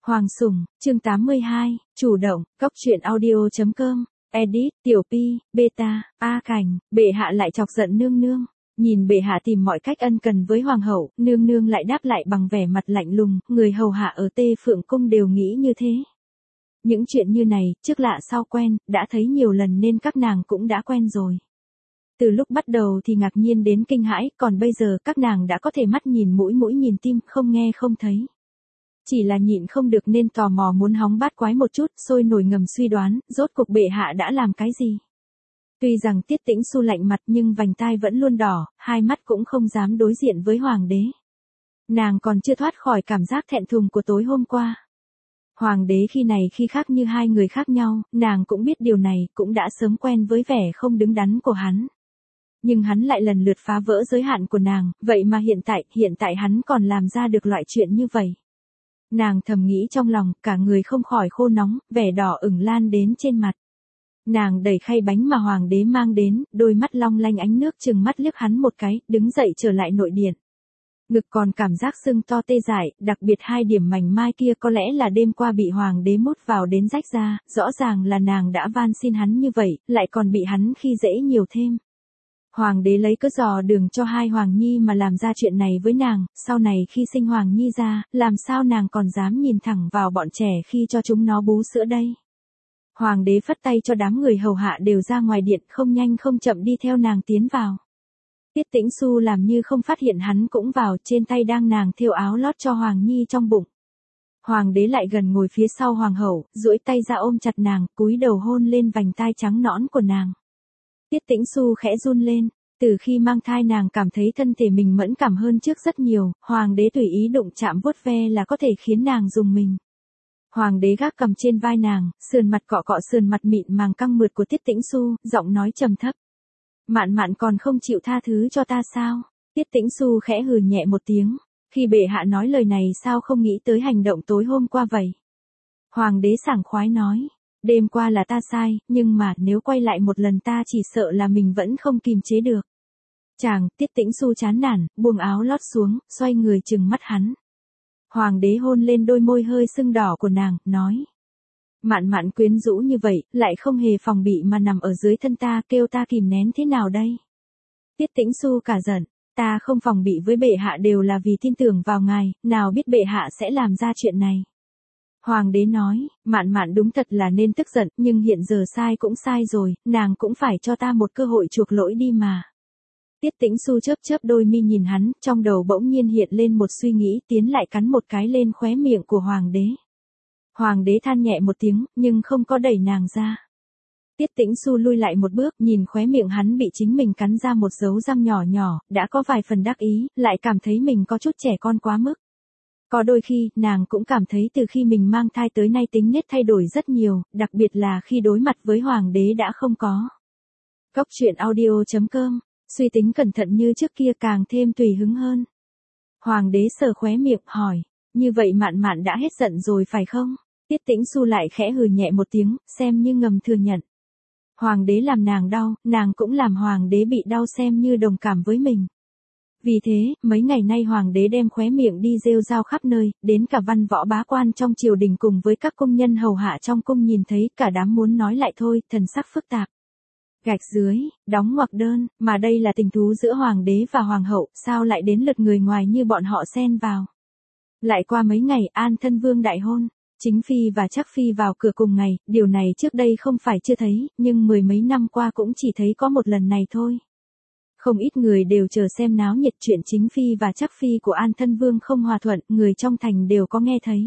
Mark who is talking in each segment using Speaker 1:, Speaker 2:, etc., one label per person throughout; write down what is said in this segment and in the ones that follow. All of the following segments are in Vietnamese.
Speaker 1: Hoàng Sủng, chương 82, chủ động, cóc truyện audio.com, edit, Tiểu Pi, Beta, A Cảnh, bệ hạ lại chọc giận nương nương. Nhìn bệ hạ tìm mọi cách ân cần với hoàng hậu, nương nương lại đáp lại bằng vẻ mặt lạnh lùng, người hầu hạ ở Tê Phượng Cung đều nghĩ như thế. Những chuyện như này, trước lạ sau quen, đã thấy nhiều lần nên các nàng cũng đã quen rồi. Từ lúc bắt đầu thì ngạc nhiên đến kinh hãi, còn bây giờ các nàng đã có thể mắt nhìn mũi nhìn tim, không nghe không thấy. Chỉ là nhịn không được nên tò mò muốn hóng bát quái một chút, sôi nổi ngầm suy đoán, rốt cuộc bệ hạ đã làm cái gì. Tuy rằng Tiết Tĩnh Xu lạnh mặt nhưng vành tai vẫn luôn đỏ, hai mắt cũng không dám đối diện với hoàng đế. Nàng còn chưa thoát khỏi cảm giác thẹn thùng của tối hôm qua. Hoàng đế khi này khi khác như hai người khác nhau, nàng cũng biết điều này, cũng đã sớm quen với vẻ không đứng đắn của hắn. Nhưng hắn lại lần lượt phá vỡ giới hạn của nàng, vậy mà hiện tại hắn còn làm ra được loại chuyện như vậy. Nàng thầm nghĩ trong lòng, cả người không khỏi khô nóng, vẻ đỏ ửng lan đến trên mặt. Nàng đẩy khay bánh mà hoàng đế mang đến, đôi mắt long lanh ánh nước chừng mắt liếc hắn một cái, đứng dậy trở lại nội điện. Ngực còn cảm giác sưng to tê dại, đặc biệt hai điểm mảnh mai kia có lẽ là đêm qua bị hoàng đế mút vào đến rách ra, rõ ràng là nàng đã van xin hắn như vậy, lại còn bị hắn khi dễ nhiều thêm. Hoàng đế lấy cớ dò đường cho hai hoàng nhi mà làm ra chuyện này với nàng, sau này khi sinh hoàng nhi ra, làm sao nàng còn dám nhìn thẳng vào bọn trẻ khi cho chúng nó bú sữa đây. Hoàng đế phất tay cho đám người hầu hạ đều ra ngoài điện, không nhanh không chậm đi theo nàng tiến vào. Tiết Tĩnh Xu làm như không phát hiện hắn cũng vào, trên tay đang nàng thêu áo lót cho hoàng nhi trong bụng. Hoàng đế lại gần ngồi phía sau hoàng hậu, duỗi tay ra ôm chặt nàng, cúi đầu hôn lên vành tai trắng nõn của nàng. Tiết Tĩnh Xu khẽ run lên, từ khi mang thai nàng cảm thấy thân thể mình mẫn cảm hơn trước rất nhiều, hoàng đế tùy ý đụng chạm vuốt ve là có thể khiến nàng rùng mình. Hoàng đế gác cầm trên vai nàng, sườn mặt cọ cọ sườn mặt mịn màng căng mượt của Tiết Tĩnh Xu, giọng nói trầm thấp. Mạn mạn còn không chịu tha thứ cho ta sao? Tiết Tĩnh Xu khẽ hừ nhẹ một tiếng, khi bệ hạ nói lời này sao không nghĩ tới hành động tối hôm qua vậy? Hoàng đế sảng khoái nói. Đêm qua là ta sai, nhưng mà nếu quay lại một lần ta chỉ sợ là mình vẫn không kìm chế được. Chàng, Tiết Tĩnh Xu chán nản, buông áo lót xuống, xoay người trừng mắt hắn. Hoàng đế hôn lên đôi môi hơi sưng đỏ của nàng, nói. Mạn mạn quyến rũ như vậy, lại không hề phòng bị mà nằm ở dưới thân ta, kêu ta kìm nén thế nào đây? Tiết Tĩnh Xu cả giận, ta không phòng bị với bệ hạ đều là vì tin tưởng vào ngài, nào biết bệ hạ sẽ làm ra chuyện này. Hoàng đế nói, mạn mạn đúng thật là nên tức giận, nhưng hiện giờ sai cũng sai rồi, nàng cũng phải cho ta một cơ hội chuộc lỗi đi mà. Tiết Tĩnh Xu chớp chớp đôi mi nhìn hắn, trong đầu bỗng nhiên hiện lên một suy nghĩ, tiến lại cắn một cái lên khóe miệng của hoàng đế. Hoàng đế than nhẹ một tiếng, nhưng không có đẩy nàng ra. Tiết Tĩnh Xu lui lại một bước, nhìn khóe miệng hắn bị chính mình cắn ra một dấu răng nhỏ nhỏ, đã có vài phần đắc ý, lại cảm thấy mình có chút trẻ con quá mức. Có đôi khi, nàng cũng cảm thấy từ khi mình mang thai tới nay tính nết thay đổi rất nhiều, đặc biệt là khi đối mặt với hoàng đế đã không có. Cóc truyện audio.com, suy tính cẩn thận như trước kia càng thêm tùy hứng hơn. Hoàng đế sờ khóe miệng, hỏi, như vậy mạn mạn đã hết giận rồi phải không? Tiết Tĩnh Xu lại khẽ hừ nhẹ một tiếng, xem như ngầm thừa nhận. Hoàng đế làm nàng đau, nàng cũng làm hoàng đế bị đau xem như đồng cảm với mình. Vì thế, mấy ngày nay hoàng đế đem khóe miệng đi rêu rao khắp nơi, đến cả văn võ bá quan trong triều đình cùng với các công nhân hầu hạ trong cung nhìn thấy, cả đám muốn nói lại thôi, thần sắc phức tạp. Gạch dưới, đóng ngoặc đơn, mà đây là tình thú giữa hoàng đế và hoàng hậu, sao lại đến lượt người ngoài như bọn họ xen vào. Lại qua mấy ngày, An Thân Vương đại hôn, Chính Phi và Trác Phi vào cửa cùng ngày, điều này trước đây không phải chưa thấy, nhưng mười mấy năm qua cũng chỉ thấy có một lần này thôi. Không ít người đều chờ xem náo nhiệt, chuyện Chính Phi và Trác Phi của An Thân Vương không hòa thuận, người trong thành đều có nghe thấy.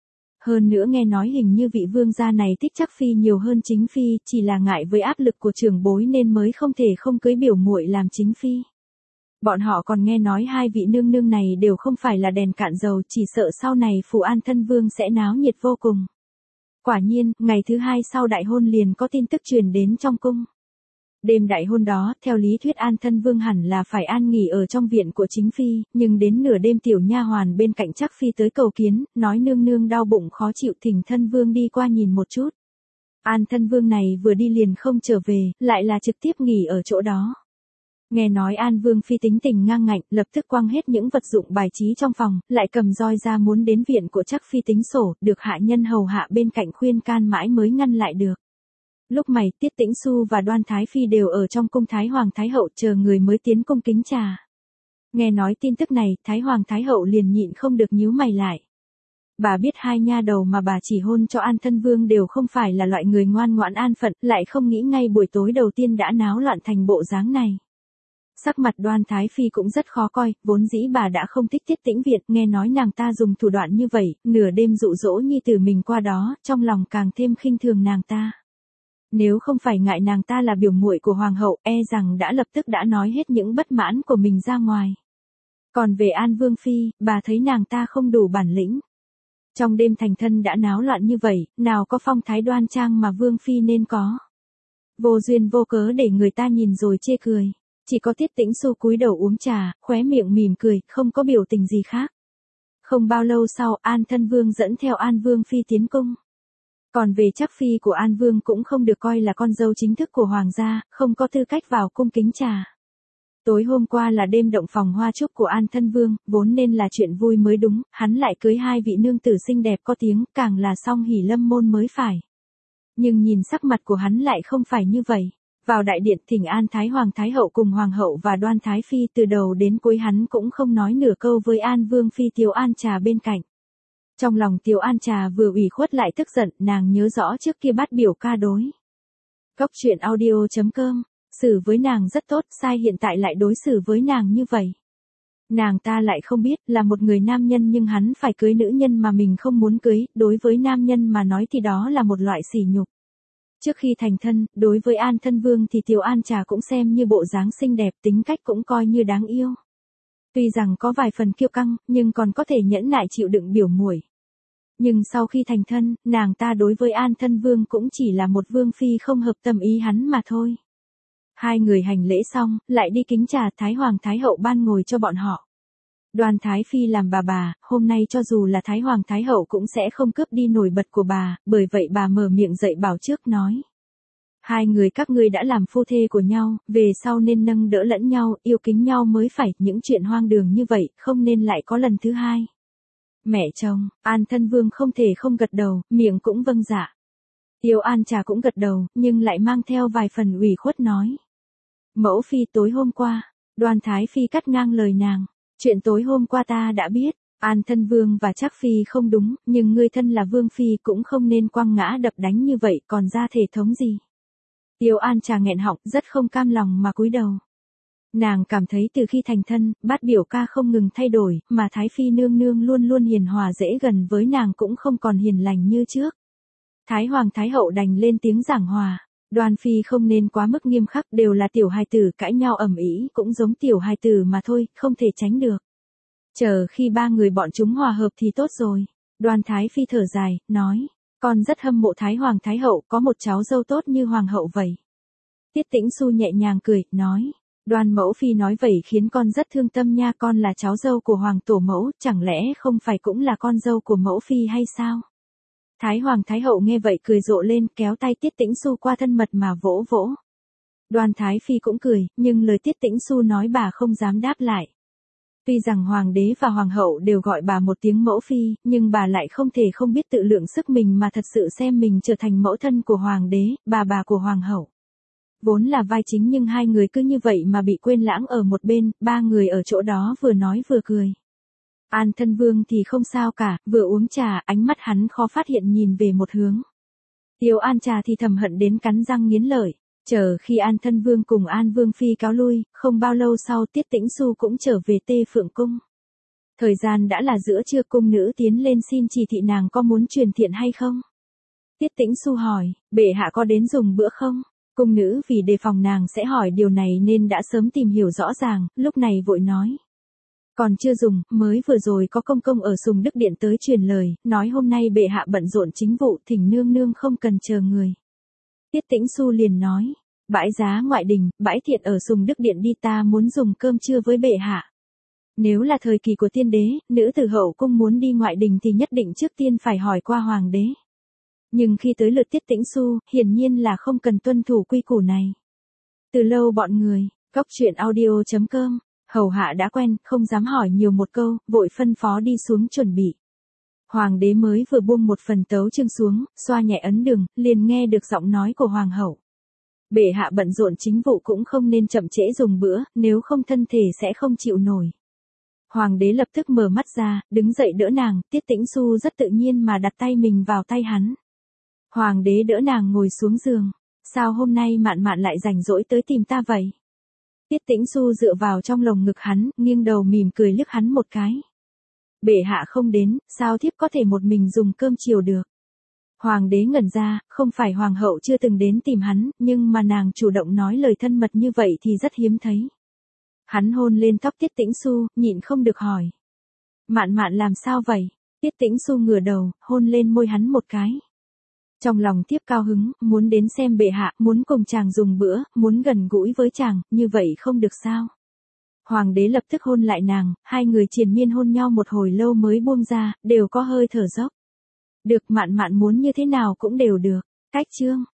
Speaker 1: Hơn nữa nghe nói hình như vị vương gia này thích Trác Phi nhiều hơn Chính Phi, chỉ là ngại với áp lực của trưởng bối nên mới không thể không cưới biểu muội làm Chính Phi. Bọn họ còn nghe nói hai vị nương nương này đều không phải là đèn cạn dầu, chỉ sợ sau này phủ An Thân Vương sẽ náo nhiệt vô cùng. Quả nhiên, ngày thứ hai sau đại hôn liền có tin tức truyền đến trong cung. Đêm đại hôn đó, theo lý thuyết An Thân Vương hẳn là phải an nghỉ ở trong viện của Chính Phi, nhưng đến nửa đêm tiểu nha hoàn bên cạnh Trác Phi tới cầu kiến, nói nương nương đau bụng khó chịu, thỉnh Thân Vương đi qua nhìn một chút. An Thân Vương này vừa đi liền không trở về, lại là trực tiếp nghỉ ở chỗ đó. Nghe nói An Vương Phi tính tình ngang ngạnh, lập tức quăng hết những vật dụng bài trí trong phòng, lại cầm roi ra muốn đến viện của Trác Phi tính sổ, được hạ nhân hầu hạ bên cạnh khuyên can mãi mới ngăn lại được. Lúc này Tiết Tĩnh Xu và Đoan Thái Phi đều ở trong cung Thái Hoàng Thái Hậu chờ người mới tiến cung kính trà. Nghe nói tin tức này, Thái Hoàng Thái Hậu liền nhịn không được nhíu mày lại. Bà biết hai nha đầu mà bà chỉ hôn cho An Thân Vương đều không phải là loại người ngoan ngoãn an phận, lại không nghĩ ngay buổi tối đầu tiên đã náo loạn thành bộ dáng này. Sắc mặt Đoan Thái Phi cũng rất khó coi, vốn dĩ bà đã không thích Tiết Tĩnh Việt, nghe nói nàng ta dùng thủ đoạn như vậy, nửa đêm dụ dỗ nhi tử mình qua đó, trong lòng càng thêm khinh thường nàng ta. Nếu không phải ngại nàng ta là biểu muội của hoàng hậu, e rằng đã lập tức đã nói hết những bất mãn của mình ra ngoài. Còn về An Vương Phi, bà thấy nàng ta không đủ bản lĩnh. Trong đêm thành thân đã náo loạn như vậy, nào có phong thái đoan trang mà Vương Phi nên có. Vô duyên vô cớ để người ta nhìn rồi chê cười. Chỉ có Tiết Tĩnh Xu cúi đầu uống trà, khóe miệng mỉm cười, không có biểu tình gì khác. Không bao lâu sau, An Thân Vương dẫn theo An Vương Phi tiến cung. Còn về Trác Phi của An Vương cũng không được coi là con dâu chính thức của hoàng gia, không có tư cách vào cung kính trà. Tối hôm qua là đêm động phòng hoa chúc của An Thân Vương, vốn nên là chuyện vui mới đúng, hắn lại cưới hai vị nương tử xinh đẹp có tiếng, càng là song hỷ lâm môn mới phải. Nhưng nhìn sắc mặt của hắn lại không phải như vậy. Vào đại điện thỉnh an Thái Hoàng Thái Hậu cùng Hoàng hậu và Đoan Thái Phi, từ đầu đến cuối hắn cũng không nói nửa câu với An Vương Phi. Tiếu An Trà bên cạnh. Trong lòng Tiếu An Trà vừa ủy khuất lại tức giận, nàng nhớ rõ trước kia bắt biểu ca đối. Cốc truyện audio.com, xử với nàng rất tốt, sai hiện tại lại đối xử với nàng như vậy. Nàng ta lại không biết, là một người nam nhân nhưng hắn phải cưới nữ nhân mà mình không muốn cưới, đối với nam nhân mà nói thì đó là một loại sỉ nhục. Trước khi thành thân, đối với An Thân Vương thì Tiếu An Trà cũng xem như bộ dáng xinh đẹp, tính cách cũng coi như đáng yêu. Tuy rằng có vài phần kiêu căng, nhưng còn có thể nhẫn nại chịu đựng biểu muội. Nhưng sau khi thành thân, nàng ta đối với An Thân Vương cũng chỉ là một vương phi không hợp tâm ý hắn mà thôi. Hai người hành lễ xong, lại đi kính trà, Thái Hoàng Thái Hậu ban ngồi cho bọn họ. Đoan Thái Phi làm bà, hôm nay cho dù là Thái Hoàng Thái Hậu cũng sẽ không cướp đi nổi bật của bà, bởi vậy bà mở miệng dậy bảo trước nói. Hai người các ngươi đã làm phu thê của nhau, về sau nên nâng đỡ lẫn nhau, yêu kính nhau mới phải, những chuyện hoang đường như vậy, không nên lại có lần thứ hai. Mẹ chồng, An Thân Vương không thể không gật đầu, miệng cũng vâng dạ. Tiếu An Trà cũng gật đầu, nhưng lại mang theo vài phần ủy khuất nói. Mẫu phi tối hôm qua, Đoan Thái Phi cắt ngang lời nàng. Chuyện tối hôm qua ta đã biết, An Thân Vương và Trác Phi không đúng, nhưng ngươi thân là Vương Phi cũng không nên quăng ngã đập đánh như vậy, còn ra thể thống gì. Tiếu An Trà nghẹn họng, rất không cam lòng mà cúi đầu. Nàng cảm thấy từ khi thành thân, bát biểu ca không ngừng thay đổi, mà Thái Phi nương nương luôn luôn hiền hòa dễ gần với nàng cũng không còn hiền lành như trước. Thái Hoàng Thái Hậu đành lên tiếng giảng hòa. Đoan Phi không nên quá mức nghiêm khắc, đều là tiểu hài tử, cãi nhau ầm ĩ cũng giống tiểu hài tử mà thôi, không thể tránh được. Chờ khi ba người bọn chúng hòa hợp thì tốt rồi. Đoan Thái Phi thở dài, nói, con rất hâm mộ Thái Hoàng Thái Hậu có một cháu dâu tốt như Hoàng hậu vậy. Tiết Tĩnh Xu nhẹ nhàng cười, nói, Đoan Mẫu Phi nói vậy khiến con rất thương tâm nha, con là cháu dâu của Hoàng Tổ Mẫu, chẳng lẽ không phải cũng là con dâu của Mẫu Phi hay sao? Thái Hoàng Thái Hậu nghe vậy cười rộ lên, kéo tay Tiết Tĩnh Xu qua thân mật mà vỗ vỗ. Đoan Thái Phi cũng cười, nhưng lời Tiết Tĩnh Xu nói bà không dám đáp lại. Tuy rằng Hoàng đế và Hoàng hậu đều gọi bà một tiếng mẫu phi, nhưng bà lại không thể không biết tự lượng sức mình mà thật sự xem mình trở thành mẫu thân của Hoàng đế, bà của Hoàng hậu. Vốn là vai chính nhưng hai người cứ như vậy mà bị quên lãng ở một bên, ba người ở chỗ đó vừa nói vừa cười. An Thân Vương thì không sao cả, vừa uống trà, ánh mắt hắn khó phát hiện nhìn về một hướng. Tiếu An Trà thì thầm hận đến cắn răng nghiến lợi. Chờ khi An Thân Vương cùng An Vương Phi cáo lui, không bao lâu sau Tiết Tĩnh Xu cũng trở về Tê Phượng Cung. Thời gian đã là giữa trưa, cung nữ tiến lên xin chỉ thị nàng có muốn truyền thiện hay không. Tiết Tĩnh Xu hỏi, bệ hạ có đến dùng bữa không? Cung nữ vì đề phòng nàng sẽ hỏi điều này nên đã sớm tìm hiểu rõ ràng, lúc này vội nói. Còn chưa dùng, mới vừa rồi có công công ở Sùng Đức Điện tới truyền lời, nói hôm nay bệ hạ bận rộn chính vụ, thỉnh nương nương không cần chờ người. Tiết Tĩnh Xu liền nói, bãi giá ngoại đình, bãi thiện ở Sùng Đức Điện đi, ta muốn dùng cơm trưa với bệ hạ. Nếu là thời kỳ của tiên đế, nữ tử hậu cung muốn đi ngoại đình thì nhất định trước tiên phải hỏi qua hoàng đế. Nhưng khi tới lượt Tiết Tĩnh Xu, hiển nhiên là không cần tuân thủ quy củ này. Từ lâu bọn người, Cóc truyện audio.com, hầu hạ đã quen, không dám hỏi nhiều một câu, vội phân phó đi xuống chuẩn bị. Hoàng đế mới vừa buông một phần tấu chương xuống, xoa nhẹ ấn đường, liền nghe được giọng nói của hoàng hậu. Bệ hạ bận rộn chính vụ cũng không nên chậm trễ dùng bữa, nếu không thân thể sẽ không chịu nổi. Hoàng đế lập tức mở mắt ra, đứng dậy đỡ nàng, Tiết Tĩnh Xu rất tự nhiên mà đặt tay mình vào tay hắn. Hoàng đế đỡ nàng ngồi xuống giường. Sao hôm nay Mạn Mạn lại rảnh rỗi tới tìm ta vậy? Tiết Tĩnh Xu dựa vào trong lồng ngực hắn, nghiêng đầu mỉm cười liếc hắn một cái. Bệ hạ không đến, sao thiếp có thể một mình dùng cơm chiều được? Hoàng đế ngẩn ra, không phải hoàng hậu chưa từng đến tìm hắn, nhưng mà nàng chủ động nói lời thân mật như vậy thì rất hiếm thấy. Hắn hôn lên tóc Tiết Tĩnh Xu, nhịn không được hỏi. Mạn Mạn làm sao vậy? Tiết Tĩnh Xu ngửa đầu, hôn lên môi hắn một cái. Trong lòng thiếp cao hứng, muốn đến xem bệ hạ, muốn cùng chàng dùng bữa, muốn gần gũi với chàng, như vậy không được sao? Hoàng đế lập tức hôn lại nàng, hai người triền miên hôn nhau một hồi lâu mới buông ra, đều có hơi thở dốc. Được, Mạn Mạn muốn như thế nào cũng đều được. Cách chương